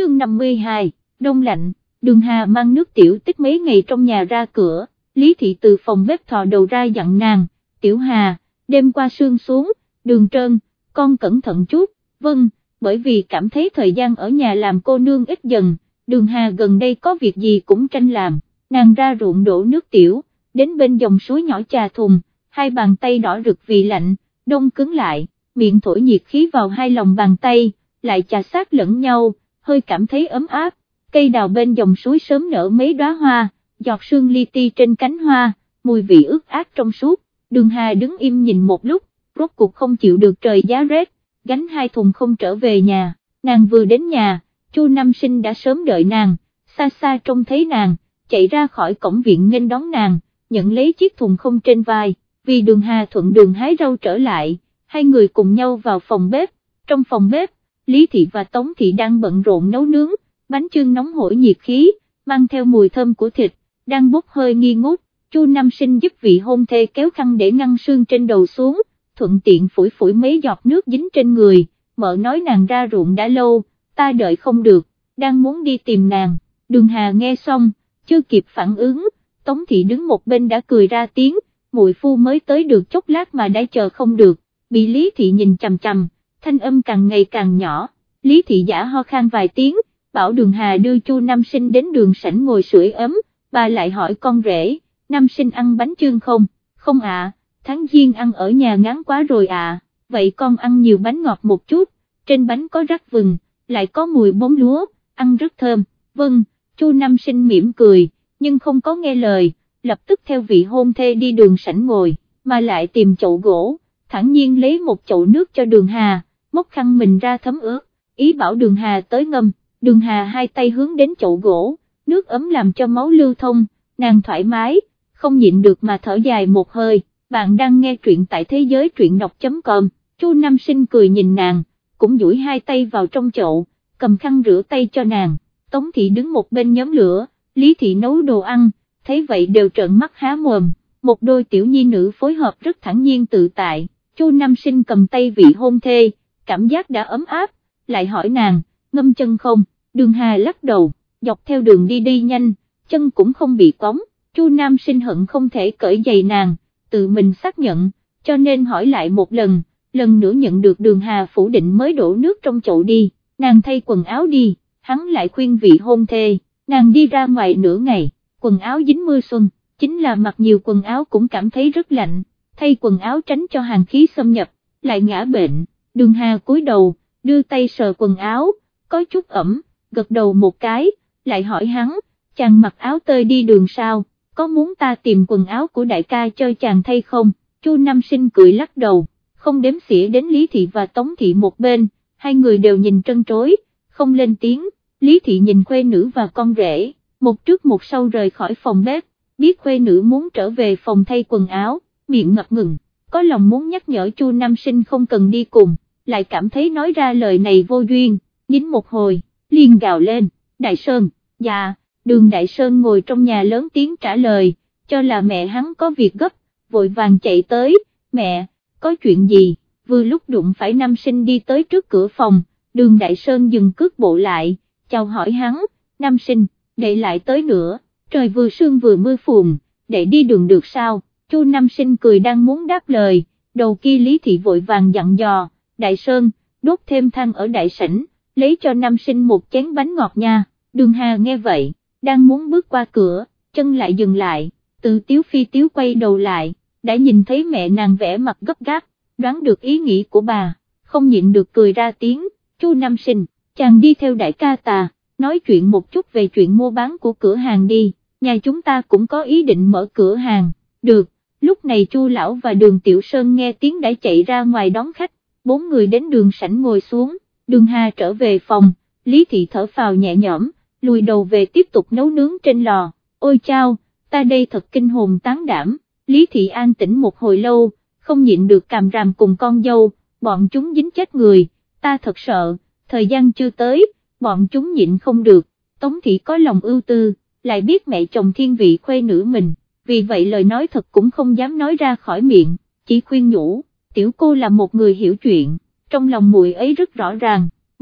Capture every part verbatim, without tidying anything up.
chương năm mươi hai, đông lạnh. Đường Hà mang nước tiểu tích mấy ngày trong nhà ra cửa, Lý Thị từ phòng bếp thò đầu ra dặn nàng, Tiểu Hà, đêm qua sương xuống, đường trơn, con cẩn thận chút, vâng, bởi vì cảm thấy thời gian ở nhà làm cô nương ít dần, Đường Hà gần đây có việc gì cũng tranh làm, nàng ra ruộng đổ nước tiểu, đến bên dòng suối nhỏ trà thùng, hai bàn tay đỏ rực vì lạnh, đông cứng lại, miệng thổi nhiệt khí vào hai lòng bàn tay, lại chà sát lẫn nhau, hơi cảm thấy ấm áp. Cây đào bên dòng suối sớm nở mấy đóa hoa, giọt sương li ti trên cánh hoa, mùi vị ướt át trong suốt. Đường Hà đứng im nhìn một lúc, rốt cuộc không chịu được trời giá rét, gánh hai thùng không trở về nhà. Nàng vừa đến nhà, Chu Nam Sinh đã sớm đợi nàng, xa xa trông thấy nàng, chạy ra khỏi cổng viện nghênh đón nàng, nhận lấy chiếc thùng không trên vai. Vì Đường Hà thuận đường hái rau trở lại, hai người cùng nhau vào phòng bếp. Trong phòng bếp, Lý Thị và Tống Thị đang bận rộn nấu nướng, bánh chưng nóng hổi nhiệt khí, mang theo mùi thơm của thịt, đang bốc hơi nghi ngút. Chu Nam Sinh giúp vị hôn thê kéo khăn để ngăn sương trên đầu xuống, thuận tiện phủi phủi mấy giọt nước dính trên người, mợ nói nàng ra ruộng đã lâu, ta đợi không được, đang muốn đi tìm nàng. Đường Hà nghe xong, chưa kịp phản ứng, Tống Thị đứng một bên đã cười ra tiếng, muội phu mới tới được chốc lát mà đã chờ không được, bị Lý Thị nhìn chằm chằm, thanh âm càng ngày càng nhỏ. Lý Thị giả ho khan vài tiếng, bảo Đường Hà đưa Chu Nam Sinh đến đường sảnh ngồi sưởi ấm, bà lại hỏi con rể, Nam Sinh ăn bánh chưng không? Không ạ, à, tháng giêng ăn ở nhà ngán quá rồi ạ, à. Vậy con ăn nhiều bánh ngọt một chút, trên bánh có rắc vừng, lại có mùi bóng lúa, ăn rất thơm. Vâng, Chu Nam Sinh mỉm cười, nhưng không có nghe lời, lập tức theo vị hôn thê đi đường sảnh ngồi, mà lại tìm chậu gỗ, thản nhiên lấy một chậu nước cho Đường Hà, móc khăn mình ra thấm ướt, ý bảo Đường Hà tới ngâm. Đường Hà hai tay hướng đến chậu gỗ, nước ấm làm cho máu lưu thông, nàng thoải mái, không nhịn được mà thở dài một hơi. Bạn đang nghe truyện tại thế giới truyện đọc chấm com. Chu Nam Sinh cười nhìn nàng, cũng duỗi hai tay vào trong chậu, cầm khăn rửa tay cho nàng. Tống Thị đứng một bên nhóm lửa, Lý Thị nấu đồ ăn, thấy vậy đều trợn mắt há mồm, một đôi tiểu nhi nữ phối hợp rất thản nhiên tự tại. Chu Nam Sinh cầm tay vị hôn thê, cảm giác đã ấm áp, lại hỏi nàng, ngâm chân không? Đường Hà lắc đầu, dọc theo đường đi đi nhanh, chân cũng không bị cóng. Chu Nam Sinh hận không thể cởi giày nàng, tự mình xác nhận, cho nên hỏi lại một lần, lần nữa nhận được Đường Hà phủ định mới đổ nước trong chậu đi, nàng thay quần áo đi, hắn lại khuyên vị hôn thê, nàng đi ra ngoài nửa ngày, quần áo dính mưa xuân, chính là mặc nhiều quần áo cũng cảm thấy rất lạnh, thay quần áo tránh cho hàn khí xâm nhập, lại ngã bệnh. Đường Hà cúi đầu, đưa tay sờ quần áo, có chút ẩm, gật đầu một cái, lại hỏi hắn, chàng mặc áo tơi đi đường sao, có muốn ta tìm quần áo của đại ca cho chàng thay không? Chu Nam Sinh cười lắc đầu, không đếm xỉa đến Lý Thị và Tống Thị một bên, hai người đều nhìn trân trối, không lên tiếng. Lý Thị nhìn khuê nữ và con rể, một trước một sau rời khỏi phòng bếp, biết khuê nữ muốn trở về phòng thay quần áo, miệng ngập ngừng, có lòng muốn nhắc nhở Chu Nam Sinh không cần đi cùng, lại cảm thấy nói ra lời này vô duyên, nhín một hồi, liền gào lên, Đại Sơn, dạ. Đường Đại Sơn ngồi trong nhà lớn tiếng trả lời, cho là mẹ hắn có việc gấp, vội vàng chạy tới, mẹ, có chuyện gì? Vừa lúc đụng phải Nam Sinh đi tới trước cửa phòng, Đường Đại Sơn dừng cước bộ lại, chào hỏi hắn, Nam Sinh, đệ lại tới nữa, trời vừa sương vừa mưa phùn, đệ đi đường được sao? Chu Nam Sinh cười đang muốn đáp lời, đầu kia Lý Thị vội vàng dặn dò, Đại Sơn, đốt thêm than ở đại sảnh, lấy cho Nam Sinh một chén bánh ngọt nha. Đường Hà nghe vậy, đang muốn bước qua cửa, chân lại dừng lại, Từ Tiếu Phi Tiếu quay đầu lại, đã nhìn thấy mẹ nàng vẻ mặt gấp gáp, đoán được ý nghĩ của bà, không nhịn được cười ra tiếng, Chu Nam Sinh, chàng đi theo đại ca ta, nói chuyện một chút về chuyện mua bán của cửa hàng đi, nhà chúng ta cũng có ý định mở cửa hàng, được. Lúc này Chu Lão và Đường Tiểu Sơn nghe tiếng đã chạy ra ngoài đón khách, bốn người đến đường sảnh ngồi xuống. Đường Hà trở về phòng, Lý Thị thở phào nhẹ nhõm, lùi đầu về tiếp tục nấu nướng trên lò. Ôi chao, ta đây thật kinh hồn tán đảm. Lý Thị an tĩnh một hồi lâu, không nhịn được càm ràm cùng con dâu, bọn chúng dính chết người, ta thật sợ, thời gian chưa tới, bọn chúng nhịn không được. Tống Thị có lòng ưu tư, lại biết mẹ chồng thiên vị khuê nữ mình, vì vậy lời nói thật cũng không dám nói ra khỏi miệng, chỉ khuyên nhủ, tiểu cô là một người hiểu chuyện, trong lòng muội ấy rất rõ ràng,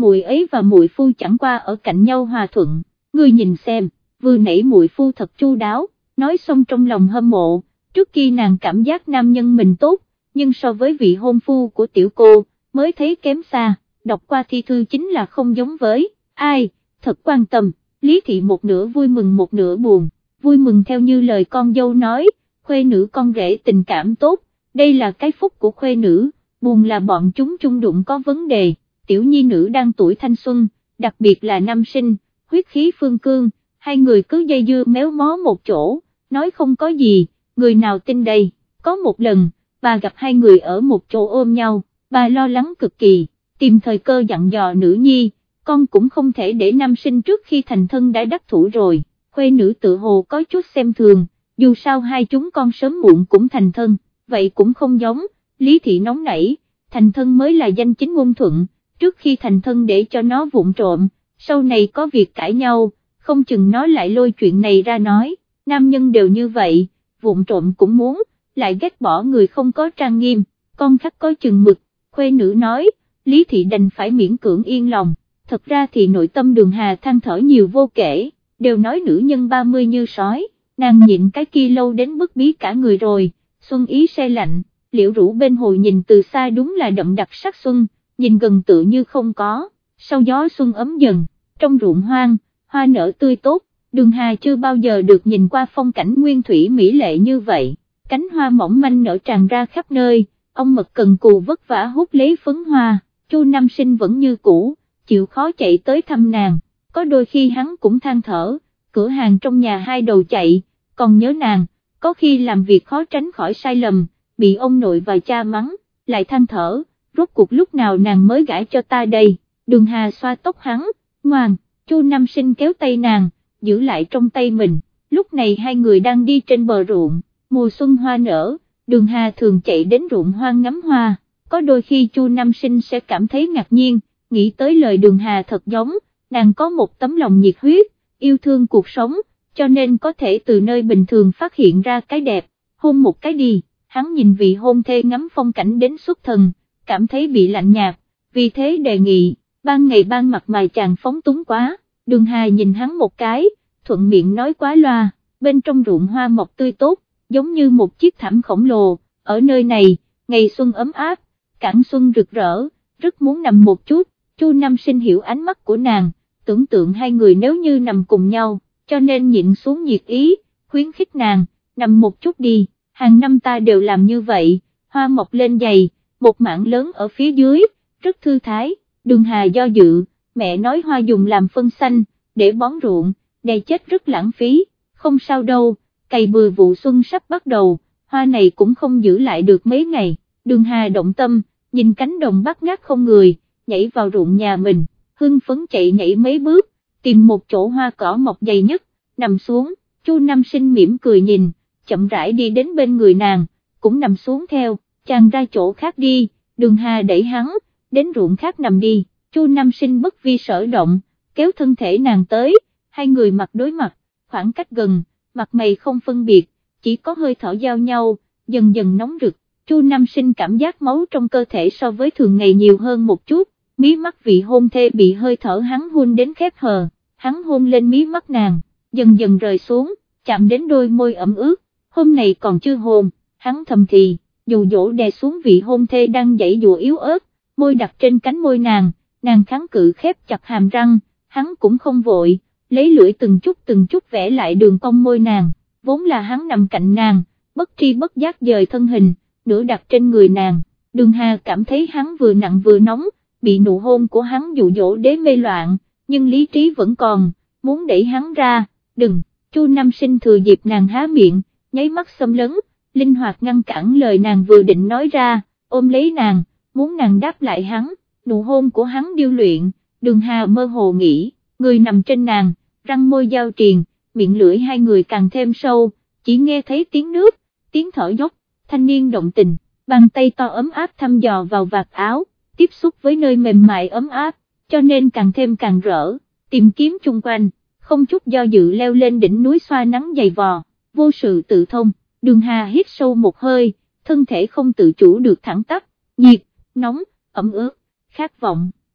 muội ấy và muội phu chẳng qua ở cạnh nhau hòa thuận, ngươi nhìn xem, vừa nãy muội phu thật chu đáo, nói xong trong lòng hâm mộ, trước khi nàng cảm giác nam nhân mình tốt, nhưng so với vị hôn phu của tiểu cô, mới thấy kém xa, đọc qua thi thư chính là không giống với, ai, thật quan tâm, Lý Thị một nửa vui mừng một nửa buồn, vui mừng theo như lời con dâu nói, khuê nữ con rể tình cảm tốt, đây là cái phúc của khuê nữ, buồn là bọn chúng chung đụng có vấn đề, tiểu nhi nữ đang tuổi thanh xuân, đặc biệt là nam sinh, huyết khí phương cương, hai người cứ dây dưa méo mó một chỗ, nói không có gì, người nào tin đây, có một lần, bà gặp hai người ở một chỗ ôm nhau, bà lo lắng cực kỳ, tìm thời cơ dặn dò nữ nhi, con cũng không thể để nam sinh trước khi thành thân đã đắc thủ rồi, khuê nữ tự hồ có chút xem thường, dù sao hai chúng con sớm muộn cũng thành thân, vậy cũng không giống, Lý Thị nóng nảy, thành thân mới là danh chính ngôn thuận, trước khi thành thân để cho nó vụng trộm, sau này có việc cãi nhau, không chừng nó lại lôi chuyện này ra nói, nam nhân đều như vậy, vụng trộm cũng muốn, lại ghét bỏ người không có trang nghiêm, con khắc có chừng mực, khuê nữ nói, Lý Thị đành phải miễn cưỡng yên lòng, thật ra thì nội tâm Đường Hà than thở nhiều vô kể, đều nói nữ nhân ba mươi như sói, nàng nhịn cái kia lâu đến bức bí cả người rồi, xuân ý se lạnh, liễu rũ bên hồ nhìn từ xa đúng là đậm đặc sắc xuân, nhìn gần tự như không có, sau gió xuân ấm dần, trong ruộng hoang, hoa nở tươi tốt, Đường Hà chưa bao giờ được nhìn qua phong cảnh nguyên thủy mỹ lệ như vậy, cánh hoa mỏng manh nở tràn ra khắp nơi, ông mật cần cù vất vả hút lấy phấn hoa, Chu Nam Sinh vẫn như cũ, chịu khó chạy tới thăm nàng, có đôi khi hắn cũng than thở, cửa hàng trong nhà hai đầu chạy, còn nhớ nàng, có khi làm việc khó tránh khỏi sai lầm, bị ông nội và cha mắng, lại than thở, rốt cuộc lúc nào nàng mới gả cho ta đây, Đường Hà xoa tóc hắn, ngoan, Chu Nam Sinh kéo tay nàng, giữ lại trong tay mình, lúc này hai người đang đi trên bờ ruộng, mùa xuân hoa nở, Đường Hà thường chạy đến ruộng hoang ngắm hoa, có đôi khi Chu Nam Sinh sẽ cảm thấy ngạc nhiên, nghĩ tới lời Đường Hà thật giống, nàng có một tấm lòng nhiệt huyết, yêu thương cuộc sống, cho nên có thể từ nơi bình thường phát hiện ra cái đẹp, hôn một cái đi, hắn nhìn vị hôn thê ngắm phong cảnh đến xuất thần, cảm thấy bị lạnh nhạt, vì thế đề nghị, ban ngày ban mặt mà chàng phóng túng quá, Đường Hà nhìn hắn một cái, thuận miệng nói quá loa, bên trong ruộng hoa mọc tươi tốt, giống như một chiếc thảm khổng lồ, ở nơi này, ngày xuân ấm áp, cảng xuân rực rỡ, rất muốn nằm một chút, Chu Nam Sinh hiểu ánh mắt của nàng, tưởng tượng hai người nếu như nằm cùng nhau, cho nên nhịn xuống nhiệt ý, khuyến khích nàng, nằm một chút đi, hàng năm ta đều làm như vậy, hoa mọc lên dày, một mảng lớn ở phía dưới, rất thư thái, Đường Hà do dự, mẹ nói hoa dùng làm phân xanh, để bón ruộng, đầy chết rất lãng phí, không sao đâu, cày bừa vụ xuân sắp bắt đầu, hoa này cũng không giữ lại được mấy ngày, Đường Hà động tâm, nhìn cánh đồng bát ngát không người, nhảy vào ruộng nhà mình, hưng phấn chạy nhảy mấy bước, tìm một chỗ hoa cỏ mọc dày nhất, nằm xuống, Chu Nam Sinh mỉm cười nhìn, chậm rãi đi đến bên người nàng, cũng nằm xuống theo, chàng ra chỗ khác đi, Đường Hà đẩy hắn, đến ruộng khác nằm đi, Chu Nam Sinh bất vi sở động, kéo thân thể nàng tới, hai người mặt đối mặt, khoảng cách gần, mặt mày không phân biệt, chỉ có hơi thở giao nhau, dần dần nóng rực, Chu Nam Sinh cảm giác máu trong cơ thể so với thường ngày nhiều hơn một chút, mí mắt vị hôn thê bị hơi thở hắn hôn đến khép hờ, hắn hôn lên mí mắt nàng, dần dần rời xuống, chạm đến đôi môi ẩm ướt, hôm nay còn chưa hôn, hắn thầm thì, dù dỗ đè xuống vị hôn thê đang giãy giụa yếu ớt, môi đặt trên cánh môi nàng, nàng kháng cự khép chặt hàm răng, hắn cũng không vội, lấy lưỡi từng chút từng chút vẽ lại đường cong môi nàng, vốn là hắn nằm cạnh nàng, bất tri bất giác dời thân hình, nửa đặt trên người nàng, Đường Hà cảm thấy hắn vừa nặng vừa nóng, bị nụ hôn của hắn dụ dỗ đế mê loạn, nhưng lý trí vẫn còn, muốn đẩy hắn ra, đừng, Chu Nam Sinh thừa dịp nàng há miệng, nháy mắt xâm lấn, linh hoạt ngăn cản lời nàng vừa định nói ra, ôm lấy nàng, muốn nàng đáp lại hắn, nụ hôn của hắn điêu luyện, Đường Hà mơ hồ nghĩ, người nằm trên nàng, răng môi giao triền, miệng lưỡi hai người càng thêm sâu, chỉ nghe thấy tiếng nước, tiếng thở dốc, thanh niên động tình, bàn tay to ấm áp thăm dò vào vạt áo, tiếp xúc với nơi mềm mại ấm áp, cho nên càng thêm càng rỡ, tìm kiếm chung quanh, không chút do dự leo lên đỉnh núi xoa nắng dày vò, vô sự tự thông, Đường Hà hít sâu một hơi, thân thể không tự chủ được thẳng tắp, nhiệt, nóng, ẩm ướt, khát vọng,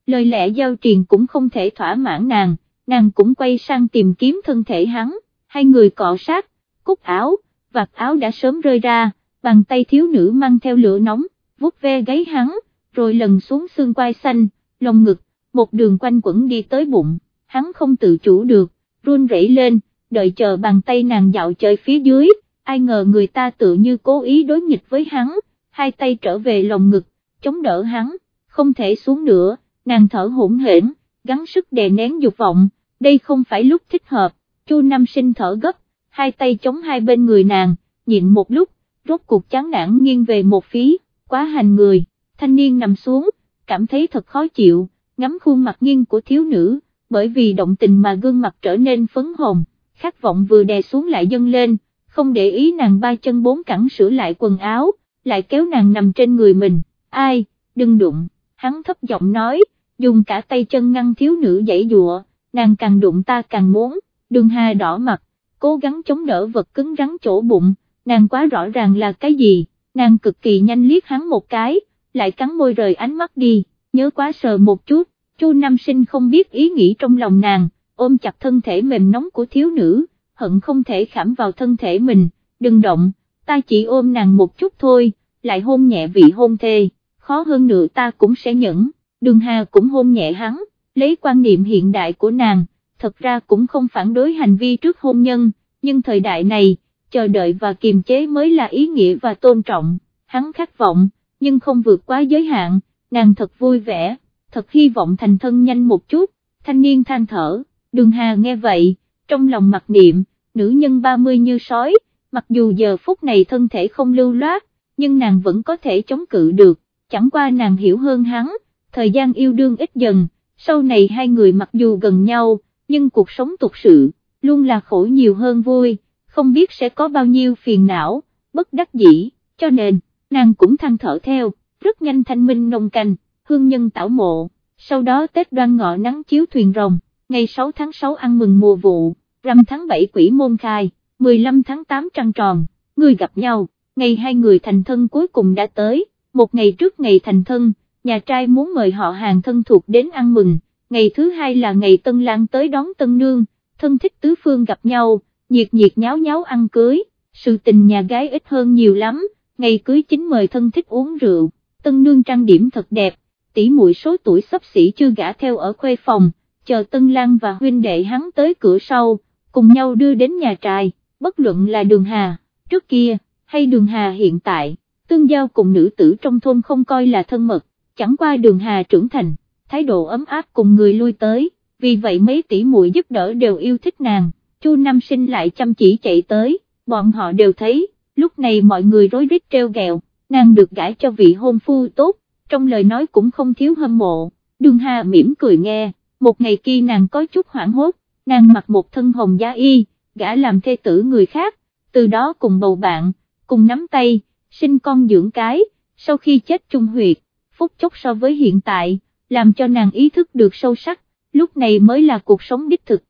lời lẽ giao triền cũng không thể thỏa mãn nàng, nàng cũng quay sang tìm kiếm thân thể hắn, hai người cọ sát, cúc áo, vạt áo đã sớm rơi ra, bàn tay thiếu nữ mang theo lửa nóng, vuốt ve gáy hắn, rồi lần xuống xương quai xanh, lồng ngực, một đường quanh quẩn đi tới bụng, hắn không tự chủ được, run rẩy lên, đợi chờ bàn tay nàng dạo chơi phía dưới, ai ngờ người ta tự như cố ý đối nghịch với hắn, hai tay trở về lồng ngực, chống đỡ hắn, không thể xuống nữa, nàng thở hổn hển, gắng sức đè nén dục vọng, đây không phải lúc thích hợp, Chu Nam Sinh thở gấp, hai tay chống hai bên người nàng, nhịn một lúc, rốt cuộc chán nản nghiêng về một phía, quá hành người, thanh niên nằm xuống, cảm thấy thật khó chịu, ngắm khuôn mặt nghiêng của thiếu nữ, bởi vì động tình mà gương mặt trở nên phấn hồng, khát vọng vừa đè xuống lại dâng lên, không để ý nàng ba chân bốn cẳng sửa lại quần áo, lại kéo nàng nằm trên người mình, ai, đừng đụng, hắn thấp giọng nói, dùng cả tay chân ngăn thiếu nữ giãy giụa, nàng càng đụng ta càng muốn, Đường Hà đỏ mặt, cố gắng chống đỡ vật cứng rắn chỗ bụng, nàng quá rõ ràng là cái gì, nàng cực kỳ nhanh liếc hắn một cái, lại cắn môi rời ánh mắt đi, nhớ quá sờ một chút, Chu Nam Sinh không biết ý nghĩ trong lòng nàng, ôm chặt thân thể mềm nóng của thiếu nữ, hận không thể khảm vào thân thể mình, đừng động, ta chỉ ôm nàng một chút thôi, lại hôn nhẹ vị hôn thê, khó hơn nữa ta cũng sẽ nhẫn, Đường Hà cũng hôn nhẹ hắn, lấy quan niệm hiện đại của nàng, thật ra cũng không phản đối hành vi trước hôn nhân, nhưng thời đại này, chờ đợi và kiềm chế mới là ý nghĩa và tôn trọng, hắn khát vọng, nhưng không vượt quá giới hạn, nàng thật vui vẻ, thật hy vọng thành thân nhanh một chút, thanh niên than thở, Đường Hà nghe vậy, trong lòng mặc niệm, nữ nhân ba mươi như sói, mặc dù giờ phút này thân thể không lưu loát, nhưng nàng vẫn có thể chống cự được, chẳng qua nàng hiểu hơn hắn, thời gian yêu đương ít dần, sau này hai người mặc dù gần nhau, nhưng cuộc sống tục sự, luôn là khổ nhiều hơn vui, không biết sẽ có bao nhiêu phiền não, bất đắc dĩ, cho nên, nàng cũng than thở theo, rất nhanh thanh minh nồng canh, hương nhân tảo mộ, sau đó Tết Đoan Ngọ nắng chiếu thuyền rồng, ngày sáu tháng sáu ăn mừng mùa vụ, rằm tháng bảy quỷ môn khai, mười lăm tháng tám trăng tròn, người gặp nhau, ngày hai người thành thân cuối cùng đã tới, một ngày trước ngày thành thân, nhà trai muốn mời họ hàng thân thuộc đến ăn mừng, ngày thứ hai là ngày tân lang tới đón tân nương, thân thích tứ phương gặp nhau, nhiệt nhiệt nháo nháo ăn cưới, sự tình nhà gái ít hơn nhiều lắm, ngày cưới chính mời thân thích uống rượu, tân nương trang điểm thật đẹp, tỷ muội số tuổi xấp xỉ chưa gả theo ở khuê phòng, chờ tân lang và huynh đệ hắn tới cửa sau, cùng nhau đưa đến nhà trai, bất luận là Đường Hà, trước kia, hay Đường Hà hiện tại, tương giao cùng nữ tử trong thôn không coi là thân mật, chẳng qua Đường Hà trưởng thành, thái độ ấm áp cùng người lui tới, vì vậy mấy tỷ muội giúp đỡ đều yêu thích nàng, Chu Nam Sinh lại chăm chỉ chạy tới, bọn họ đều thấy, lúc này mọi người rối rít treo gẹo, nàng được gả cho vị hôn phu tốt, trong lời nói cũng không thiếu hâm mộ, Đường Hà mỉm cười nghe, một ngày kia nàng có chút hoảng hốt, nàng mặc một thân hồng giá y, gả làm thê tử người khác, từ đó cùng bầu bạn, cùng nắm tay, sinh con dưỡng cái, sau khi chết chung huyệt, phút chốc so với hiện tại, làm cho nàng ý thức được sâu sắc, lúc này mới là cuộc sống đích thực,